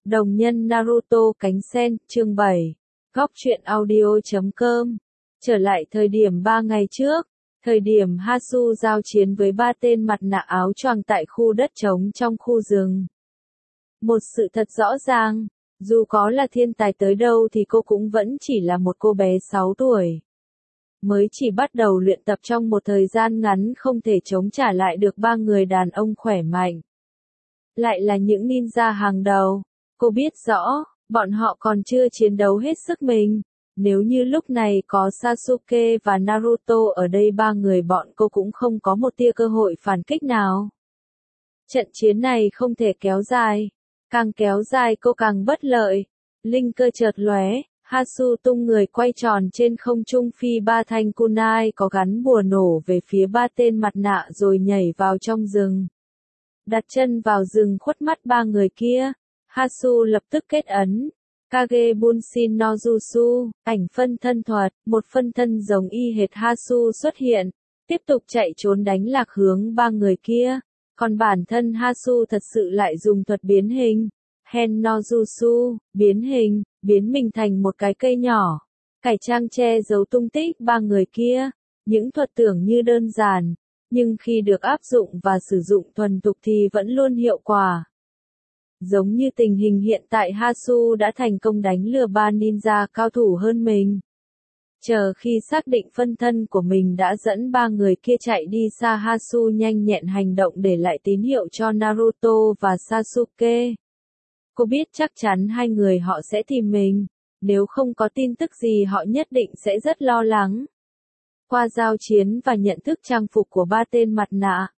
Đồng nhân Naruto cánh sen, chương 7. Góc truyện audio.com. Trở lại thời điểm 3 ngày trước, thời điểm Hasu giao chiến với 3 tên mặt nạ áo choàng tại khu đất trống trong khu rừng. Một sự thật rõ ràng, dù có là thiên tài tới đâu thì cô cũng vẫn chỉ là một cô bé 6 tuổi. Mới chỉ bắt đầu luyện tập trong một thời gian ngắn không thể chống trả lại được 3 người đàn ông khỏe mạnh. Lại là những ninja hàng đầu. Cô biết rõ, bọn họ còn chưa chiến đấu hết sức mình. Nếu như lúc này có Sasuke và Naruto ở đây, 3 người bọn cô cũng không có một tia cơ hội phản kích nào. Trận chiến này không thể kéo dài. Càng kéo dài cô càng bất lợi. Linh cơ chợt lóe, Hasu tung người quay tròn trên không trung, phi 3 thanh kunai có gắn bùa nổ về phía 3 tên mặt nạ rồi nhảy vào trong rừng. Đặt chân vào rừng khuất mắt 3 người kia, Hasu lập tức kết ấn. Kage Bunshin no Jutsu, ảnh phân thân thuật, một phân thân giống y hệt Hasu xuất hiện, tiếp tục chạy trốn đánh lạc hướng 3 người kia. Còn bản thân Hasu thật sự lại dùng thuật biến hình, Hen no Jutsu, biến hình, biến mình thành một cái cây nhỏ, cải trang che giấu tung tích 3 người kia. Những thuật tưởng như đơn giản, nhưng khi được áp dụng và sử dụng thuần thục thì vẫn luôn hiệu quả. Giống như tình hình hiện tại, Hasu đã thành công đánh lừa 3 ninja cao thủ hơn mình. Chờ khi xác định phân thân của mình đã dẫn 3 người kia chạy đi xa, Hasu nhanh nhẹn hành động để lại tín hiệu cho Naruto và Sasuke. Cô biết chắc chắn 2 người họ sẽ tìm mình. Nếu không có tin tức gì họ nhất định sẽ rất lo lắng. Qua giao chiến và nhận thức trang phục của 3 tên mặt nạ,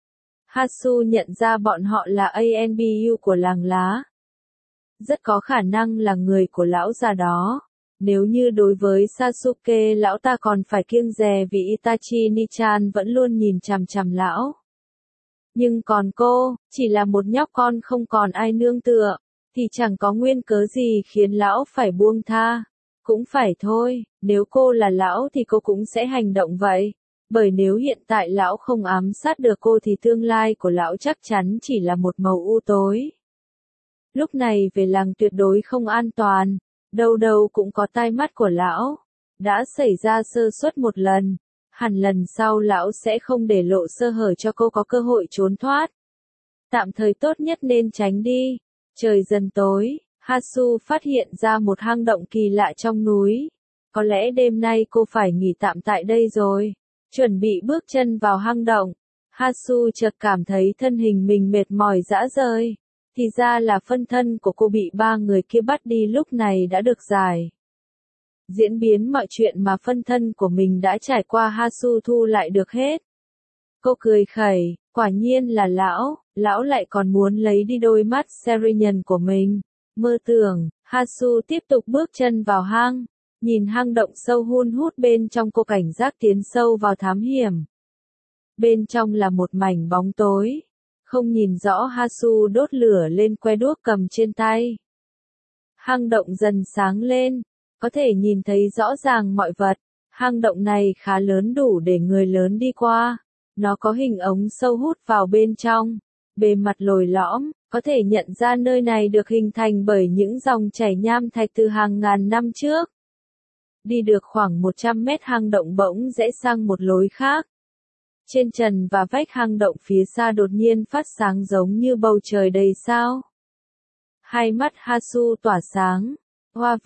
Hasu nhận ra bọn họ là ANBU của làng lá. Rất có khả năng là người của lão già đó. Nếu như đối với Sasuke, lão ta còn phải kiêng dè vì Itachi Nichan vẫn luôn nhìn chằm chằm lão. Nhưng còn cô, chỉ là một nhóc con không còn ai nương tựa, thì chẳng có nguyên cớ gì khiến lão phải buông tha. Cũng phải thôi, nếu cô là lão thì cô cũng sẽ hành động vậy. Bởi nếu hiện tại lão không ám sát được cô thì tương lai của lão chắc chắn chỉ là một màu u tối. Lúc này về làng tuyệt đối không an toàn, đâu đâu cũng có tai mắt của lão. Đã xảy ra sơ suất một lần, hẳn lần sau lão sẽ không để lộ sơ hở cho cô có cơ hội trốn thoát. Tạm thời tốt nhất nên tránh đi. Trời dần tối, Hasu phát hiện ra một hang động kỳ lạ trong núi. Có lẽ đêm nay cô phải nghỉ tạm tại đây rồi. Chuẩn bị bước chân vào hang động, Hasu chợt cảm thấy thân hình mình mệt mỏi rã rời. Thì ra là phân thân của cô bị 3 người kia bắt đi lúc này đã được giải. Diễn biến mọi chuyện mà phân thân của mình đã trải qua, Hasu thu lại được hết. Cô cười khẩy, quả nhiên là lão lại còn muốn lấy đi đôi mắt Serenian của mình. Mơ tưởng, Hasu tiếp tục bước chân vào hang. Nhìn hang động sâu hun hút bên trong, cô cảnh giác tiến sâu vào thám hiểm. Bên trong là một mảnh bóng tối. Không nhìn rõ, Hasu đốt lửa lên que đuốc cầm trên tay. Hang động dần sáng lên, có thể nhìn thấy rõ ràng mọi vật. Hang động này khá lớn, đủ để người lớn đi qua. Nó có hình ống sâu hút vào bên trong. Bề mặt lồi lõm, có thể nhận ra nơi này được hình thành bởi những dòng chảy nham thạch từ hàng ngàn năm trước. Đi được khoảng 100 mét, hang động bỗng rẽ sang một lối khác. Trên trần và vách hang động phía xa đột nhiên phát sáng giống như bầu trời đầy sao. Hai mắt Hasu tỏa sáng. Hoa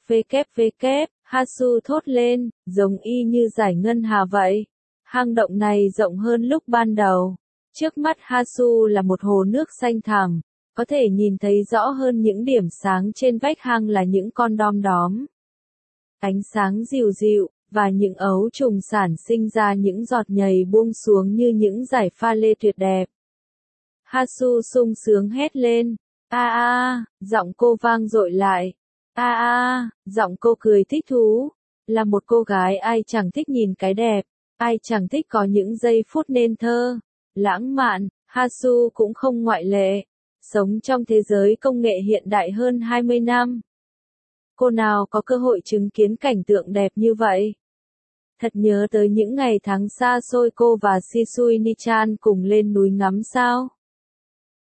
WWW, Hasu thốt lên, giống y như giải ngân hà vậy. Hang động này rộng hơn lúc ban đầu. Trước mắt Hasu là một hồ nước xanh thẳm, có thể nhìn thấy rõ hơn những điểm sáng trên vách hang là những con đom đóm. Ánh sáng dịu dịu, và những ấu trùng sản sinh ra những giọt nhầy buông xuống như những dải pha lê tuyệt đẹp. Hasu sung sướng hét lên, giọng cô vang dội lại. Giọng cô cười thích thú. Là một cô gái, ai chẳng thích nhìn cái đẹp, ai chẳng thích có những giây phút nên thơ, lãng mạn. Hasu cũng không ngoại lệ. Sống trong thế giới công nghệ hiện đại hơn 20 năm. Cô nào có cơ hội chứng kiến cảnh tượng đẹp như vậy. Thật nhớ tới những ngày tháng xa xôi cô và Shisui Nichan cùng lên núi ngắm sao.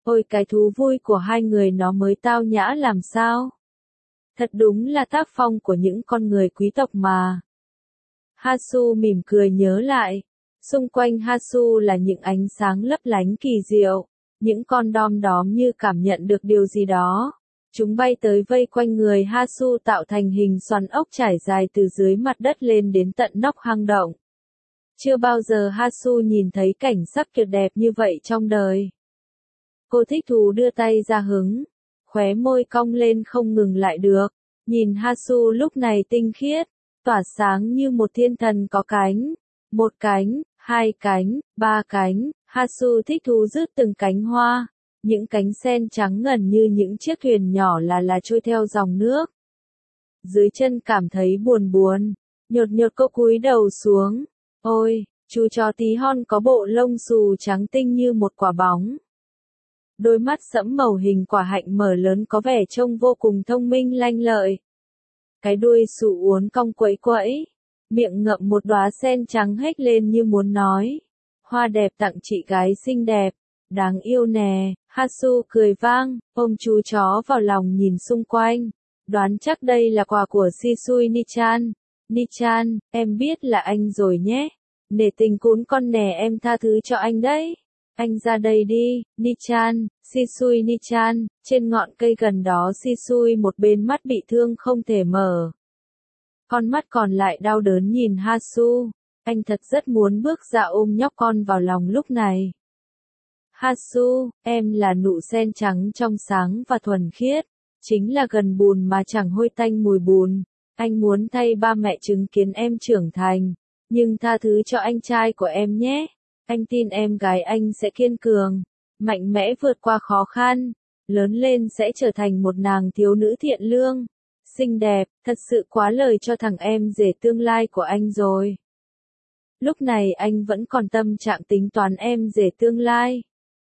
Ôi cái thú vui của hai người nó mới tao nhã làm sao. Thật đúng là tác phong của những con người quý tộc mà. Hasu mỉm cười nhớ lại. Xung quanh Hasu là những ánh sáng lấp lánh kỳ diệu. Những con đom đóm như cảm nhận được điều gì đó. Chúng bay tới vây quanh người Hasu tạo thành hình xoắn ốc trải dài từ dưới mặt đất lên đến tận nóc hang động. Chưa bao giờ Hasu nhìn thấy cảnh sắc tuyệt đẹp như vậy trong đời. Cô thích thú đưa tay ra hứng. Khóe môi cong lên không ngừng lại được. Nhìn Hasu lúc này tinh khiết, tỏa sáng như một thiên thần có cánh. Một cánh, hai cánh, ba cánh, Hasu thích thú rước từng cánh hoa. Những cánh sen trắng ngần như những chiếc thuyền nhỏ là trôi theo dòng nước. Dưới chân cảm thấy buồn buồn, nhột nhột cô cúi đầu xuống. Ôi, chú chó tí hon có bộ lông xù trắng tinh như một quả bóng. Đôi mắt sẫm màu hình quả hạnh mở lớn có vẻ trông vô cùng thông minh lanh lợi. Cái đuôi xù uốn cong quẫy quẫy, miệng ngậm một đóa sen trắng hếch lên như muốn nói. Hoa đẹp tặng chị gái xinh đẹp, đáng yêu nè. Hasu cười vang, ôm chú chó vào lòng nhìn xung quanh. Đoán chắc đây là quà của Shisui Nichan. Nichan, em biết là anh rồi nhé. Nể tình cún con nè, em tha thứ cho anh đấy. Anh ra đây đi, Nichan. Shisui Nichan. Trên ngọn cây gần đó Shisui một bên mắt bị thương không thể mở. Con mắt còn lại đau đớn nhìn Hasu. Anh thật rất muốn bước ra ôm nhóc con vào lòng lúc này. Hasu, em là nụ sen trắng trong sáng và thuần khiết. Chính là gần bùn mà chẳng hôi tanh mùi bùn. Anh muốn thay ba mẹ chứng kiến em trưởng thành. Nhưng tha thứ cho anh trai của em nhé. Anh tin em gái anh sẽ kiên cường, mạnh mẽ vượt qua khó khăn. Lớn lên sẽ trở thành một nàng thiếu nữ thiện lương, xinh đẹp, thật sự quá lời cho thằng em rể tương lai của anh rồi. Lúc này anh vẫn còn tâm trạng tính toán em rể tương lai.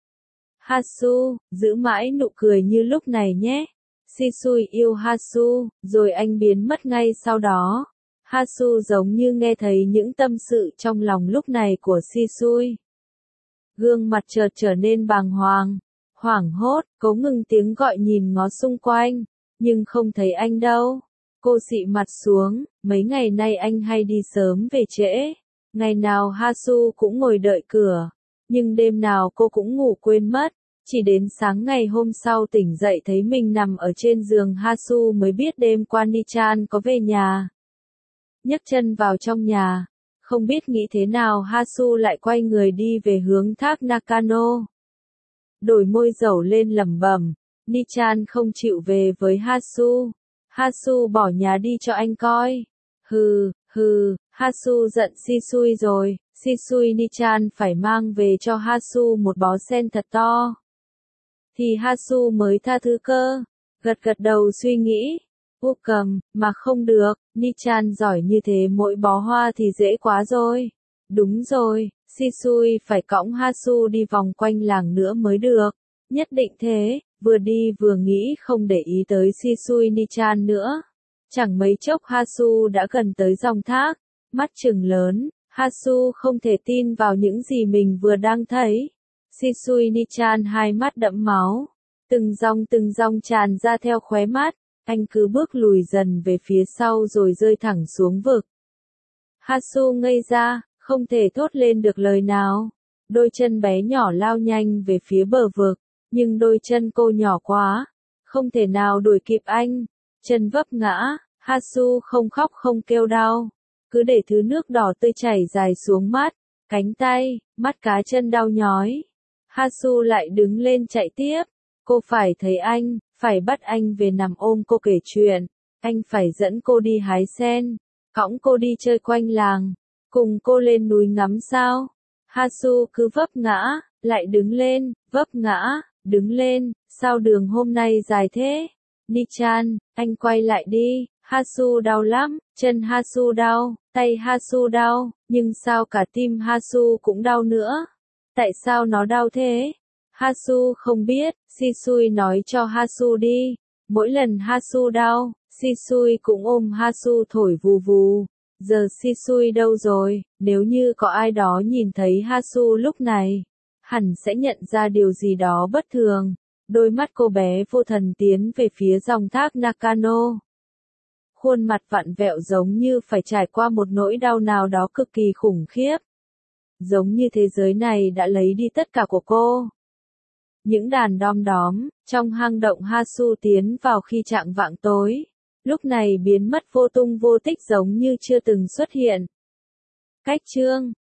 Hasu, giữ mãi nụ cười như lúc này nhé. Shisui yêu Hasu, rồi anh biến mất ngay sau đó. Hasu giống như nghe thấy những tâm sự trong lòng lúc này của Shisui. Gương mặt chợt trở nên bàng hoàng, hoảng hốt, cố ngừng tiếng gọi nhìn ngó xung quanh, nhưng không thấy anh đâu. Cô xị mặt xuống, mấy ngày nay anh hay đi sớm về trễ. Ngày nào Hasu cũng ngồi đợi cửa, nhưng đêm nào cô cũng ngủ quên mất. Chỉ đến sáng ngày hôm sau tỉnh dậy thấy mình nằm ở trên giường Hasu mới biết đêm qua Nichan có về nhà. Nhấc chân vào trong nhà, không biết nghĩ thế nào Hasu lại quay người đi về hướng thác Nakano. Đổi môi dầu lên lẩm bẩm, Nichan không chịu về với Hasu. Hasu bỏ nhà đi cho anh coi. Hừ, Hasu giận Shisui rồi, Shisui Nichan phải mang về cho Hasu một bó sen thật to. Thì Hasu mới tha thứ cơ. Gật gật đầu suy nghĩ. Cầm, mà không được, Nichan giỏi như thế mỗi bó hoa thì dễ quá rồi. Đúng rồi, Shisui phải cõng Hasu đi vòng quanh làng nữa mới được. Nhất định thế, vừa đi vừa nghĩ không để ý tới Shisui Nichan nữa. Chẳng mấy chốc Hasu đã gần tới dòng thác, mắt trừng lớn, Hasu không thể tin vào những gì mình vừa đang thấy. Shisui Nichan hai mắt đẫm máu, từng dòng tràn ra theo khóe mắt. Anh cứ bước lùi dần về phía sau rồi rơi thẳng xuống vực. Hasu ngây ra, không thể thốt lên được lời nào. Đôi chân bé nhỏ lao nhanh về phía bờ vực, nhưng đôi chân cô nhỏ quá, không thể nào đuổi kịp anh. Chân vấp ngã, Hasu không khóc không kêu đau, cứ để thứ nước đỏ tươi chảy dài xuống mắt, cánh tay, mắt cá chân đau nhói. Hasu lại đứng lên chạy tiếp. Cô phải thấy anh, phải bắt anh về nằm ôm cô kể chuyện. Anh phải dẫn cô đi hái sen, cõng cô đi chơi quanh làng, cùng cô lên núi ngắm sao. Hasu cứ vấp ngã, lại đứng lên, vấp ngã, đứng lên, sao đường hôm nay dài thế? Nichan, anh quay lại đi, Hasu đau lắm, chân Hasu đau, tay Hasu đau, nhưng sao cả tim Hasu cũng đau nữa? Tại sao nó đau thế? Hasu không biết, Shisui nói cho Hasu đi. Mỗi lần Hasu đau, Shisui cũng ôm Hasu thổi vù vù. Giờ Shisui đâu rồi, nếu như có ai đó nhìn thấy Hasu lúc này. hẳn sẽ nhận ra điều gì đó bất thường. Đôi mắt cô bé vô thần tiến về phía dòng thác Nakano. Khuôn mặt vặn vẹo giống như phải trải qua một nỗi đau nào đó cực kỳ khủng khiếp. Giống như thế giới này đã lấy đi tất cả của cô. Những đàn đom đóm, trong hang động Hasu tiến vào khi chạng vạng tối. Lúc này biến mất vô tung vô tích giống như chưa từng xuất hiện. Cách chương